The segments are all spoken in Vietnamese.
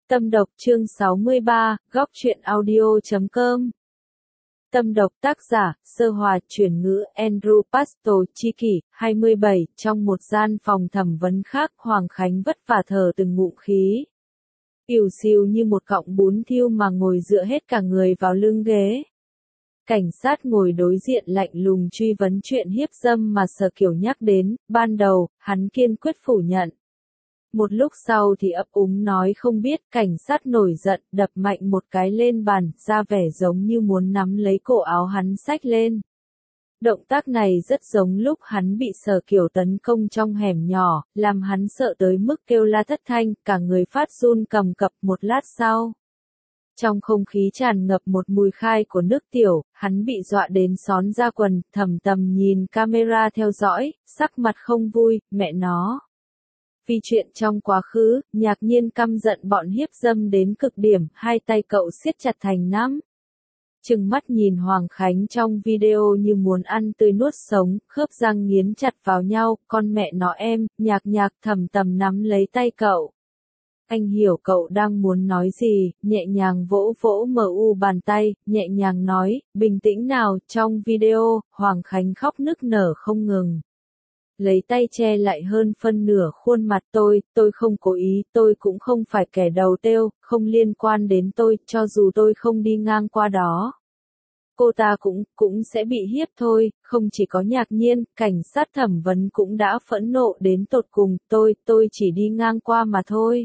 Tâm độc chương 63, góc truyện audio.com. Tâm độc tác giả, Sơ Hòa, chuyển ngữ, Andrew Pastor-Chiki, 27, trong một gian phòng thẩm vấn khác, Hoàng Khánh vất vả thở từng ngụm khí. Ỉu xìu như một cọng bún thiêu mà ngồi dựa hết cả người vào lưng ghế. Cảnh sát ngồi đối diện lạnh lùng truy vấn chuyện hiếp dâm mà Sở Kiều nhắc đến, ban đầu, hắn kiên quyết phủ nhận. Một lúc sau thì ấp úng nói không biết, cảnh sát nổi giận, đập mạnh một cái lên bàn, ra vẻ giống như muốn nắm lấy cổ áo hắn xách lên. Động tác này rất giống lúc hắn bị Sở Kiều tấn công trong hẻm nhỏ, làm hắn sợ tới mức kêu la thất thanh, cả người phát run cầm cập. Một lát sau. Trong không khí tràn ngập một mùi khai của nước tiểu, hắn bị dọa đến xón ra quần, thầm tầm nhìn camera theo dõi, sắc mặt không vui, mẹ nó. Vì chuyện trong quá khứ, Nhạc Nhiên căm giận bọn hiếp dâm đến cực điểm, hai tay cậu siết chặt thành nắm. Trừng mắt nhìn Hoàng Khánh trong video như muốn ăn tươi nuốt sống, khớp răng nghiến chặt vào nhau, con mẹ nó em, Nhạc thầm tầm nắm lấy tay cậu. Anh hiểu cậu đang muốn nói gì, nhẹ nhàng vỗ vỗ mu bàn tay, nhẹ nhàng nói, bình tĩnh nào. Trong video, Hoàng Khánh khóc nức nở không ngừng. Lấy tay che lại hơn phân nửa khuôn mặt tôi không cố ý, tôi cũng không phải kẻ đầu têu, không liên quan đến tôi, cho dù tôi không đi ngang qua đó. Cô ta cũng sẽ bị hiếp thôi, không chỉ có Nhạc Nhiên, cảnh sát thẩm vấn cũng đã phẫn nộ đến tột cùng, tôi chỉ đi ngang qua mà thôi.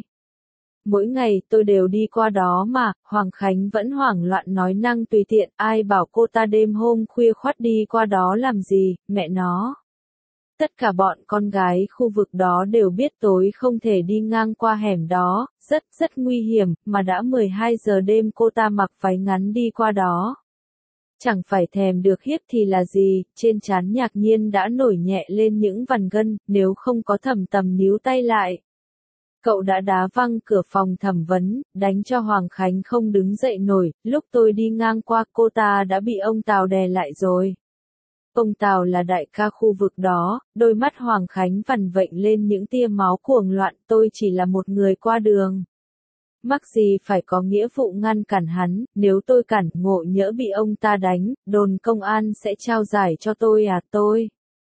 Mỗi ngày tôi đều đi qua đó mà, Hoàng Khánh vẫn hoảng loạn nói năng tùy tiện, ai bảo cô ta đêm hôm khuya khoắt đi qua đó làm gì, mẹ nó. Tất cả bọn con gái khu vực đó đều biết tối không thể đi ngang qua hẻm đó, rất nguy hiểm, mà đã 12 giờ đêm cô ta mặc váy ngắn đi qua đó. Chẳng phải thèm được hiếp thì là gì, trên trán Nhạc Nhiên đã nổi nhẹ lên những vằn gân, nếu không có thầm tầm níu tay lại. Cậu đã đá văng cửa phòng thẩm vấn, đánh cho Hoàng Khánh không đứng dậy nổi, lúc tôi đi ngang qua cô ta đã bị ông Tào đè lại rồi. Ông Tào là đại ca khu vực đó, đôi mắt Hoàng Khánh vằn vện lên những tia máu cuồng loạn, tôi chỉ là một người qua đường. Mắc gì phải có nghĩa vụ ngăn cản hắn, nếu tôi cản ngộ nhỡ bị ông ta đánh, đồn công an sẽ trao giải cho tôi à tôi.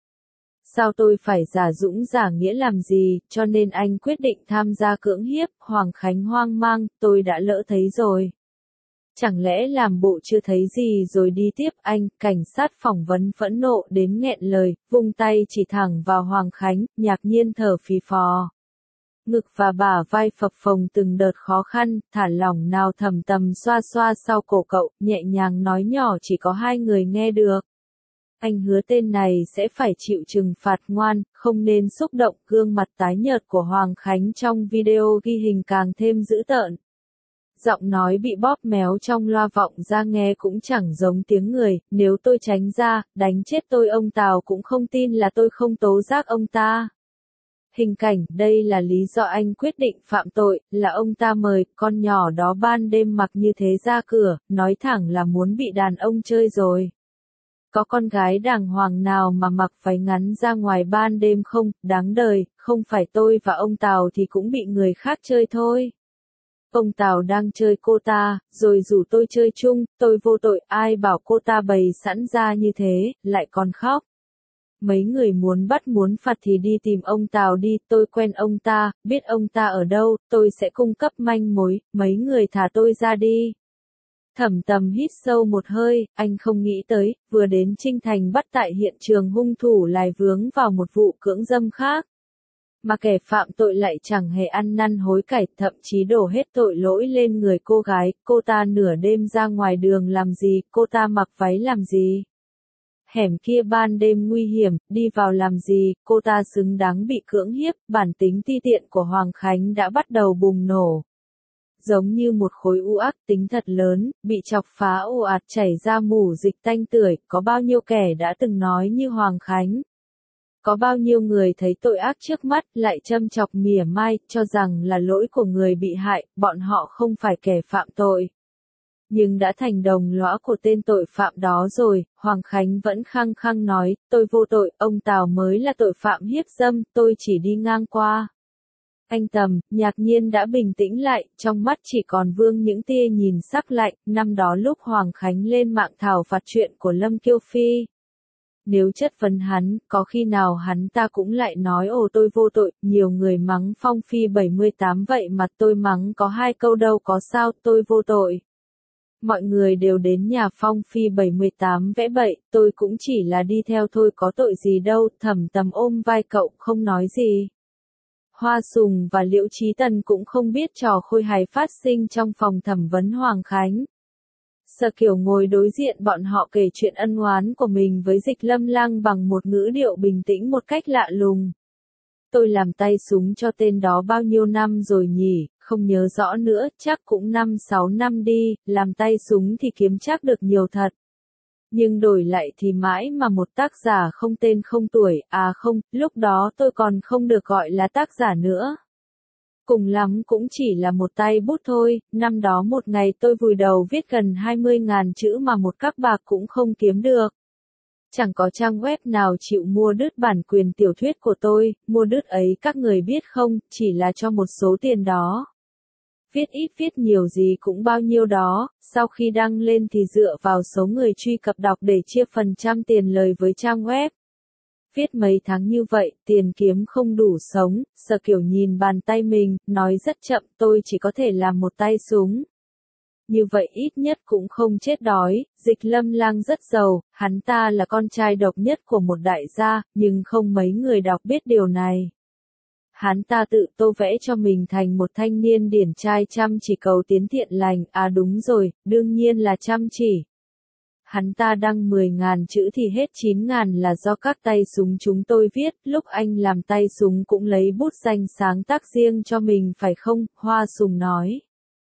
Sao tôi phải giả dũng giả nghĩa làm gì, cho nên anh quyết định tham gia cưỡng hiếp, Hoàng Khánh hoang mang, tôi đã lỡ thấy rồi. Chẳng lẽ làm bộ chưa thấy gì rồi đi tiếp anh, cảnh sát phỏng vấn phẫn nộ đến nghẹn lời, vung tay chỉ thẳng vào Hoàng Khánh, Nhạc Nhiên thở phì phò. Ngực và bả vai phập phồng từng đợt khó khăn, thả lỏng nào thầm tầm xoa xoa sau cổ cậu, nhẹ nhàng nói nhỏ chỉ có hai người nghe được. Anh hứa tên này sẽ phải chịu trừng phạt ngoan, không nên xúc động. Gương mặt tái nhợt của Hoàng Khánh trong video ghi hình càng thêm dữ tợn. Giọng nói bị bóp méo trong loa vọng ra nghe cũng chẳng giống tiếng người, nếu tôi tránh ra, đánh chết tôi ông Tào cũng không tin là tôi không tố giác ông ta. Hình cảnh, đây là lý do anh quyết định phạm tội, là ông ta mời con nhỏ đó ban đêm mặc như thế ra cửa, nói thẳng là muốn bị đàn ông chơi rồi. Có con gái đàng hoàng nào mà mặc váy ngắn ra ngoài ban đêm không, đáng đời, không phải tôi và ông Tào thì cũng bị người khác chơi thôi. Ông Tào đang chơi cô ta, rồi rủ tôi chơi chung, tôi vô tội, ai bảo cô ta bày sẵn ra như thế, lại còn khóc. Mấy người muốn bắt muốn phạt thì đi tìm ông Tào đi, tôi quen ông ta, biết ông ta ở đâu, tôi sẽ cung cấp manh mối, mấy người thả tôi ra đi. Thẩm tầm hít sâu một hơi, anh không nghĩ tới, vừa đến Trinh Thành bắt tại hiện trường hung thủ lại vướng vào một vụ cưỡng dâm khác. Mà kẻ phạm tội lại chẳng hề ăn năn hối cải, thậm chí đổ hết tội lỗi lên người cô gái, cô ta nửa đêm ra ngoài đường làm gì, cô ta mặc váy làm gì. Hẻm kia ban đêm nguy hiểm, đi vào làm gì, cô ta xứng đáng bị cưỡng hiếp, bản tính ti tiện của Hoàng Khánh đã bắt đầu bùng nổ. Giống như một khối u ác tính thật lớn, bị chọc phá ồ ạt chảy ra mủ dịch tanh tưởi, có bao nhiêu kẻ đã từng nói như Hoàng Khánh. Có bao nhiêu người thấy tội ác trước mắt, lại châm chọc mỉa mai, cho rằng là lỗi của người bị hại, bọn họ không phải kẻ phạm tội. Nhưng đã thành đồng lõa của tên tội phạm đó rồi, Hoàng Khánh vẫn khăng khăng nói, tôi vô tội, ông Tào mới là tội phạm hiếp dâm, tôi chỉ đi ngang qua. Anh Tầm, ngạc nhiên đã bình tĩnh lại, trong mắt chỉ còn vương những tia nhìn sắc lạnh, năm đó lúc Hoàng Khánh lên mạng thảo phạt chuyện của Lâm Kiêu Phi. Nếu chất vấn hắn, có khi nào hắn ta cũng lại nói ồ tôi vô tội, nhiều người mắng Phong Phi 78 vậy mà tôi mắng có 2 câu đâu có sao, tôi vô tội. Mọi người đều đến nhà Phong Phi 78 vẽ bậy, tôi cũng chỉ là đi theo thôi có tội gì đâu, Thẩm Tầm ôm vai cậu không nói gì. Hoa Sùng và Liễu Chí Tần cũng không biết trò khôi hài phát sinh trong phòng thẩm vấn Hoàng Khánh. Sở Kiều ngồi đối diện bọn họ kể chuyện ân oán của mình với Dịch Lâm Lang bằng một ngữ điệu bình tĩnh một cách lạ lùng. Tôi làm tay súng cho tên đó bao nhiêu năm rồi nhỉ, không nhớ rõ nữa, chắc cũng 5-6 năm đi, làm tay súng thì kiếm chắc được nhiều thật. Nhưng đổi lại thì mãi mà một tác giả không tên không tuổi, à không, lúc đó tôi còn không được gọi là tác giả nữa. Cùng lắm cũng chỉ là một tay bút thôi, năm đó một ngày tôi vùi đầu viết gần 20.000 chữ mà một các bạc cũng không kiếm được. Chẳng có trang web nào chịu mua đứt bản quyền tiểu thuyết của tôi, mua đứt ấy các người biết không, chỉ là cho một số tiền đó. Viết ít viết nhiều gì cũng bao nhiêu đó, sau khi đăng lên thì dựa vào số người truy cập đọc để chia phần trăm tiền lời với trang web. Viết mấy tháng như vậy, tiền kiếm không đủ sống, Sở Kiều nhìn bàn tay mình, nói rất chậm tôi chỉ có thể làm một tay súng. Như vậy ít nhất cũng không chết đói, Dịch Lâm Lang rất giàu, hắn ta là con trai độc nhất của một đại gia, nhưng không mấy người đọc biết điều này. Hắn ta tự tô vẽ cho mình thành một thanh niên điển trai chăm chỉ cầu tiến thiện lành, à đúng rồi, đương nhiên là chăm chỉ. Hắn ta đăng 10.000 chữ thì hết 9.000 là do các tay súng chúng tôi viết, lúc anh làm tay súng cũng lấy bút danh sáng tác riêng cho mình phải không, Hoa Sùng nói.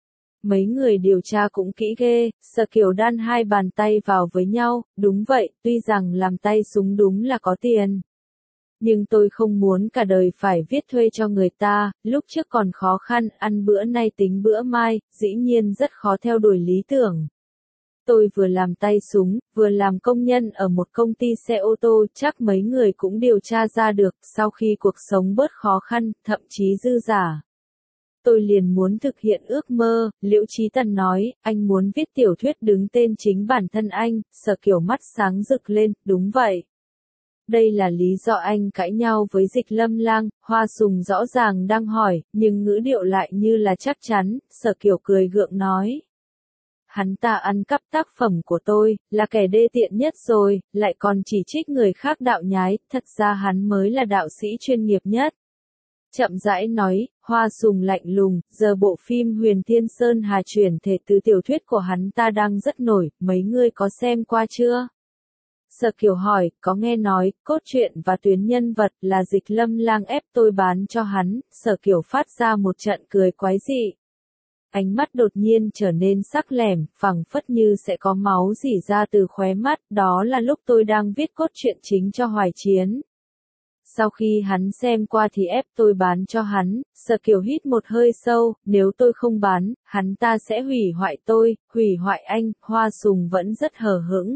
Mấy người điều tra cũng kỹ ghê, Sở Kiều đan hai bàn tay vào với nhau, đúng vậy, tuy rằng làm tay súng đúng là có tiền. Nhưng tôi không muốn cả đời phải viết thuê cho người ta, lúc trước còn khó khăn, ăn bữa nay tính bữa mai, dĩ nhiên rất khó theo đuổi lý tưởng. Tôi vừa làm tay súng, vừa làm công nhân ở một công ty xe ô tô, chắc mấy người cũng điều tra ra được, sau khi cuộc sống bớt khó khăn, thậm chí dư giả. Tôi liền muốn thực hiện ước mơ, Liễu Chí Tần nói, anh muốn viết tiểu thuyết đứng tên chính bản thân anh, Sở Kiều mắt sáng rực lên, đúng vậy. Đây là lý do anh cãi nhau với Dịch Lâm Lang, Hoa Sùng rõ ràng đang hỏi, nhưng ngữ điệu lại như là chắc chắn, Sở Kiều cười gượng nói. Hắn ta ăn cắp tác phẩm của tôi, là kẻ đê tiện nhất rồi, lại còn chỉ trích người khác đạo nhái, thật ra hắn mới là đạo sĩ chuyên nghiệp nhất. Chậm rãi nói, Hoa Sùng lạnh lùng, giờ bộ phim Huyền Thiên Sơn Hà chuyển thể từ tiểu thuyết của hắn ta đang rất nổi, mấy người có xem qua chưa? Sở Kiều hỏi, có nghe nói, cốt truyện và tuyến nhân vật là Dịch Lâm Lang ép tôi bán cho hắn, Sở Kiều phát ra một trận cười quái dị. Ánh mắt đột nhiên trở nên sắc lẻm, phẳng phất như sẽ có máu rỉ ra từ khóe mắt, đó là lúc tôi đang viết cốt truyện chính cho Hoài Chiến. Sau khi hắn xem qua thì ép tôi bán cho hắn, Sở Kiều hít một hơi sâu, nếu tôi không bán, hắn ta sẽ hủy hoại tôi, hủy hoại anh, Hoa Sùng vẫn rất hờ hững.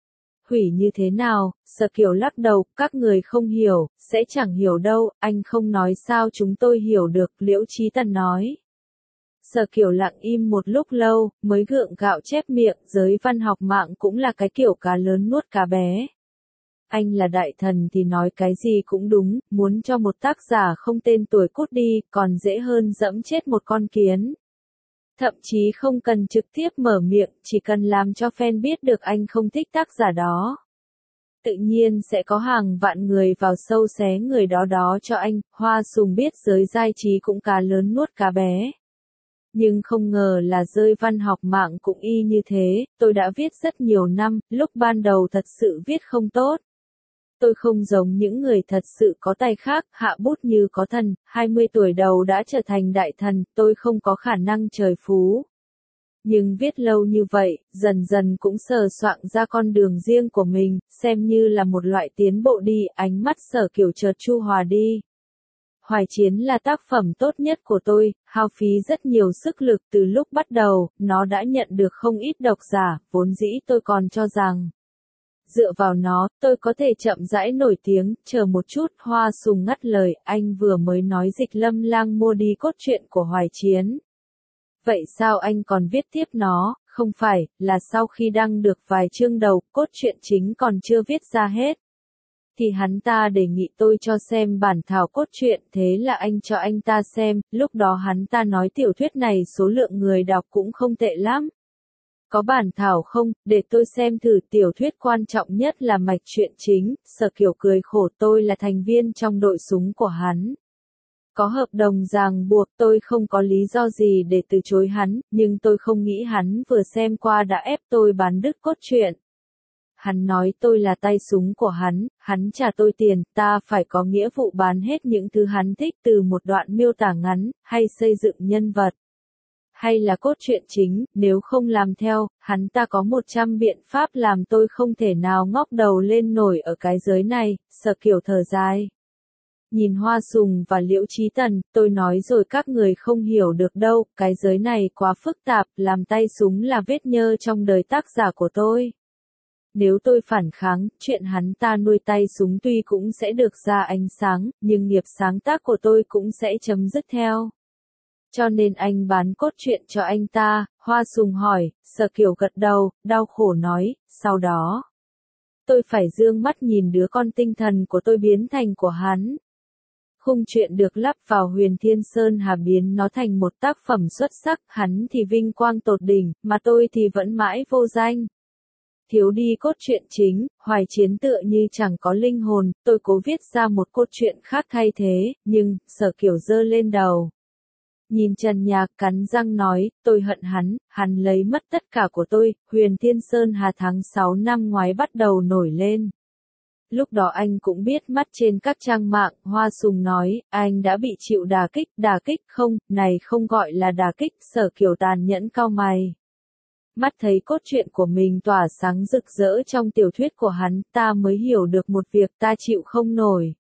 Hủy như thế nào, Sở Kiều lắc đầu, các người không hiểu, sẽ chẳng hiểu đâu, anh không nói sao chúng tôi hiểu được, Liễu Chí Tần nói. Sở Kiều lặng im một lúc lâu, mới gượng gạo chép miệng, giới văn học mạng cũng là cái kiểu cá lớn nuốt cá bé. Anh là đại thần thì nói cái gì cũng đúng, muốn cho một tác giả không tên tuổi cút đi, còn dễ hơn dẫm chết một con kiến. Thậm chí không cần trực tiếp mở miệng, chỉ cần làm cho fan biết được anh không thích tác giả đó. Tự nhiên sẽ có hàng vạn người vào sâu xé người đó cho anh, Hoa Sùng biết giới giải trí cũng cá lớn nuốt cá bé. Nhưng không ngờ là rơi văn học mạng cũng y như thế, tôi đã viết rất nhiều năm, lúc ban đầu thật sự viết không tốt. Tôi không giống những người thật sự có tài khác, hạ bút như có thần, 20 tuổi đầu đã trở thành đại thần, tôi không có khả năng trời phú. Nhưng viết lâu như vậy, dần dần cũng sờ soạng ra con đường riêng của mình, xem như là một loại tiến bộ đi, ánh mắt Sở Kiều chợt chu hòa đi. Hoài Chiến là tác phẩm tốt nhất của tôi, hao phí rất nhiều sức lực từ lúc bắt đầu, nó đã nhận được không ít độc giả, vốn dĩ tôi còn cho rằng Dựa vào nó, tôi có thể chậm rãi nổi tiếng, chờ một chút, Hoa Sùng ngắt lời, anh vừa mới nói Dịch Lâm Lang mua đi cốt truyện của Hoài Chiến. Vậy sao anh còn viết tiếp nó, không phải, là sau khi đăng được vài chương đầu, cốt truyện chính còn chưa viết ra hết. Thì hắn ta đề nghị tôi cho xem bản thảo cốt truyện, thế là anh cho anh ta xem, lúc đó hắn ta nói tiểu thuyết này số lượng người đọc cũng không tệ lắm. Có bản thảo không, để tôi xem thử. Tiểu thuyết quan trọng nhất là mạch truyện chính. Sở Kiều cười khổ, tôi là thành viên trong đội súng của hắn. Có hợp đồng ràng buộc, tôi không có lý do gì để từ chối hắn, nhưng tôi không nghĩ hắn vừa xem qua đã ép tôi bán đứt cốt truyện. Hắn nói tôi là tay súng của hắn trả tôi tiền, ta phải có nghĩa vụ bán hết những thứ hắn thích, từ một đoạn miêu tả ngắn, hay xây dựng nhân vật, hay là cốt truyện chính, nếu không làm theo, hắn ta có 100 biện pháp làm tôi không thể nào ngóc đầu lên nổi ở cái giới này. Sở Kiều thở dài. Nhìn Hoa Sùng và Liễu Chí Tần, tôi nói rồi các người không hiểu được đâu, cái giới này quá phức tạp, làm tay súng là vết nhơ trong đời tác giả của tôi. Nếu tôi phản kháng, chuyện hắn ta nuôi tay súng tuy cũng sẽ được ra ánh sáng, nhưng nghiệp sáng tác của tôi cũng sẽ chấm dứt theo. Cho nên anh bán cốt truyện cho anh ta. Hoa Sùng hỏi. Sở Kiều gật đầu, đau khổ nói, sau đó tôi phải dương mắt nhìn đứa con tinh thần của tôi biến thành của hắn. Khung truyện được lắp vào Huyền Thiên Sơn Hà biến nó thành một tác phẩm xuất sắc, hắn thì vinh quang tột đỉnh, mà tôi thì vẫn mãi vô danh. Thiếu đi cốt truyện chính, Hoài Chiến tựa như chẳng có linh hồn, tôi cố viết ra một cốt truyện khác thay thế, nhưng, Sở Kiều giơ lên đầu. Nhìn Trần Nhạc cắn răng nói, tôi hận hắn lấy mất tất cả của tôi. Huyền Thiên Sơn Hà tháng 6 năm ngoái bắt đầu nổi lên. Lúc đó anh cũng biết mắt trên các trang mạng. Hoa Sùng nói, anh đã bị chịu đả kích không, này không gọi là đả kích. Sở Kiều tàn nhẫn cau mày. Mắt thấy cốt truyện của mình tỏa sáng rực rỡ trong tiểu thuyết của hắn, ta mới hiểu được một việc, ta chịu không nổi.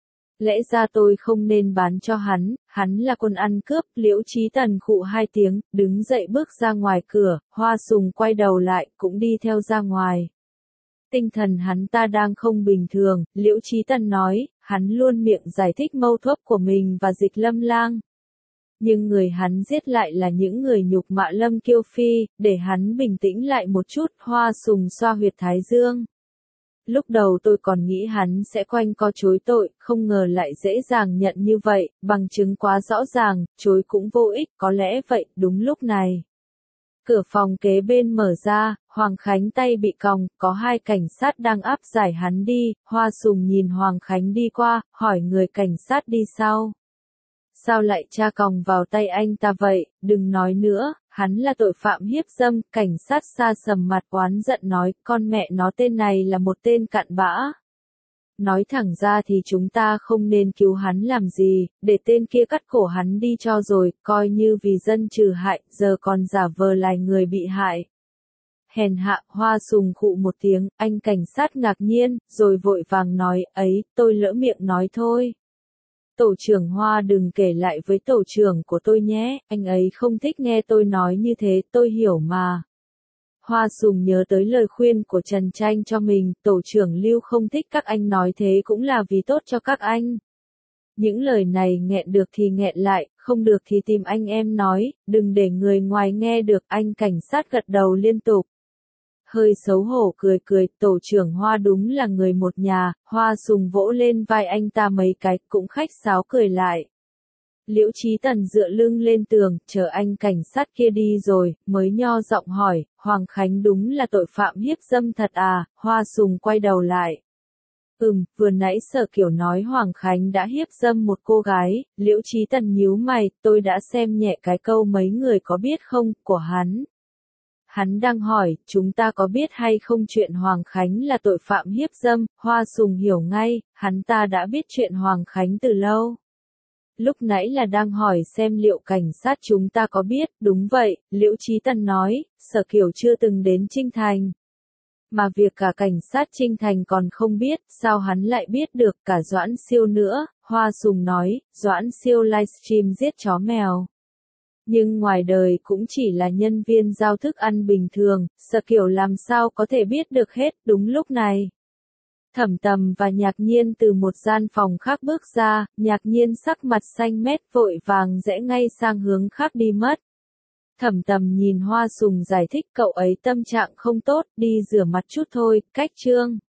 Lẽ ra tôi không nên bán cho hắn là con ăn cướp. Liễu Chí Tần khụ 2 tiếng, đứng dậy bước ra ngoài cửa. Hoa Sùng quay đầu lại, cũng đi theo ra ngoài. Tinh thần hắn ta đang không bình thường, Liễu Chí Tần nói, hắn luôn miệng giải thích mâu thuẫn của mình và Dịch Lâm Lang. Nhưng người hắn giết lại là những người nhục mạ Lâm Kiêu Phi, để hắn bình tĩnh lại một chút. Hoa Sùng xoa huyệt thái dương. Lúc đầu tôi còn nghĩ hắn sẽ quanh co chối tội, không ngờ lại dễ dàng nhận như vậy, bằng chứng quá rõ ràng, chối cũng vô ích, có lẽ vậy. Đúng lúc này, cửa phòng kế bên mở ra, Hoàng Khánh tay bị còng, có 2 cảnh sát đang áp giải hắn đi. Hoa Sùng nhìn Hoàng Khánh đi qua, hỏi người cảnh sát đi sau. Sao lại tra còng vào tay anh ta vậy? Đừng nói nữa, hắn là tội phạm hiếp dâm. Cảnh sát xa sầm mặt oán giận nói, con mẹ nó, tên này là một tên cặn bã. Nói thẳng ra thì chúng ta không nên cứu hắn làm gì, để tên kia cắt cổ hắn đi cho rồi, coi như vì dân trừ hại, giờ còn giả vờ là người bị hại. Hèn hạ. Hoa Sùng khụ một tiếng, anh cảnh sát ngạc nhiên, rồi vội vàng nói, ấy, tôi lỡ miệng nói thôi. Tổ trưởng Hoa đừng kể lại với tổ trưởng của tôi nhé, anh ấy không thích nghe tôi nói như thế, tôi hiểu mà. Hoa Sùng nhớ tới lời khuyên của Trần Tranh cho mình, tổ trưởng Lưu không thích các anh nói thế cũng là vì tốt cho các anh. Những lời này nghẹn được thì nghẹn lại, không được thì tìm anh em nói, đừng để người ngoài nghe được. Anh cảnh sát gật đầu liên tục. Hơi xấu hổ cười, tổ trưởng Hoa đúng là người một nhà. Hoa Sùng vỗ lên vai anh ta mấy cái, cũng khách sáo cười lại. Liễu Chí Tần dựa lưng lên tường, chờ anh cảnh sát kia đi rồi, mới nho giọng hỏi, Hoàng Khánh đúng là tội phạm hiếp dâm thật à? Hoa Sùng quay đầu lại. Vừa nãy Sở Kiều nói Hoàng Khánh đã hiếp dâm một cô gái. Liễu Chí Tần nhíu mày, tôi đã xem nhẹ cái câu mấy người có biết không, của hắn. Hắn đang hỏi, chúng ta có biết hay không chuyện Hoàng Khánh là tội phạm hiếp dâm. Hoa Sùng hiểu ngay, hắn ta đã biết chuyện Hoàng Khánh từ lâu. Lúc nãy là đang hỏi xem liệu cảnh sát chúng ta có biết. Đúng vậy, Liễu Chí Tần nói, Sở Kiều chưa từng đến Trinh Thành. Mà việc cả cảnh sát Trinh Thành còn không biết, sao hắn lại biết được? Cả Doãn Siêu nữa. Hoa Sùng nói, Doãn Siêu livestream giết chó mèo. Nhưng ngoài đời cũng chỉ là nhân viên giao thức ăn bình thường, Sở Kiều làm sao có thể biết được hết. Đúng lúc này, Thẩm Tầm và Nhạc Nhiên từ một gian phòng khác bước ra, Nhạc Nhiên sắc mặt xanh mét vội vàng rẽ ngay sang hướng khác đi mất. Thẩm Tầm nhìn Hoa Sùng giải thích cậu ấy tâm trạng không tốt, đi rửa mặt chút thôi, cách Trương